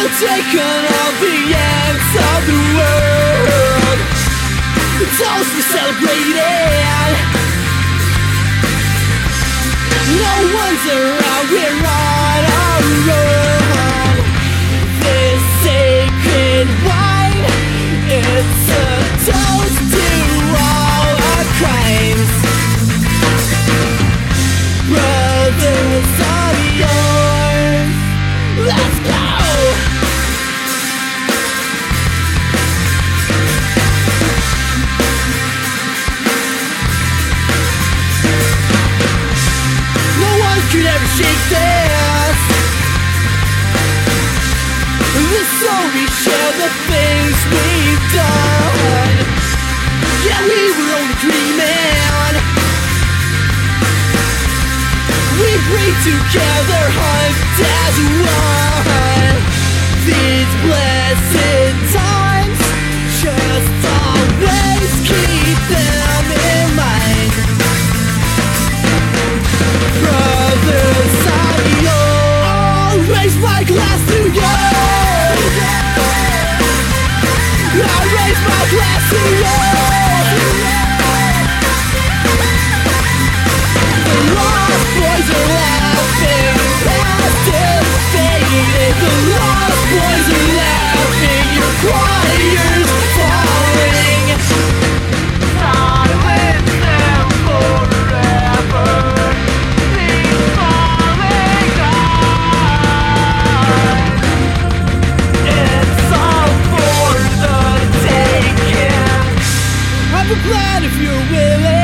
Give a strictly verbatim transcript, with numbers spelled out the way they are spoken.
We'll take on all the ends of the world. Toast for celebrating. No one's around, we're on our own. This sacred wine, it's a toast to all our crimes. Brothers of yours, let's go! Could ever shake this. The soul we share, the things we've done. Yeah, we were only dreaming. We breathe together, hunt as one. These blessed times, just always keep them in mind. Brothers of yours, I'll raise my glass to you. I'll raise my glass to you. The lost boys are laughing, past is fading. The lost boys are laughing, your choir's falling. Silence them forever. Have a plan if you're willing.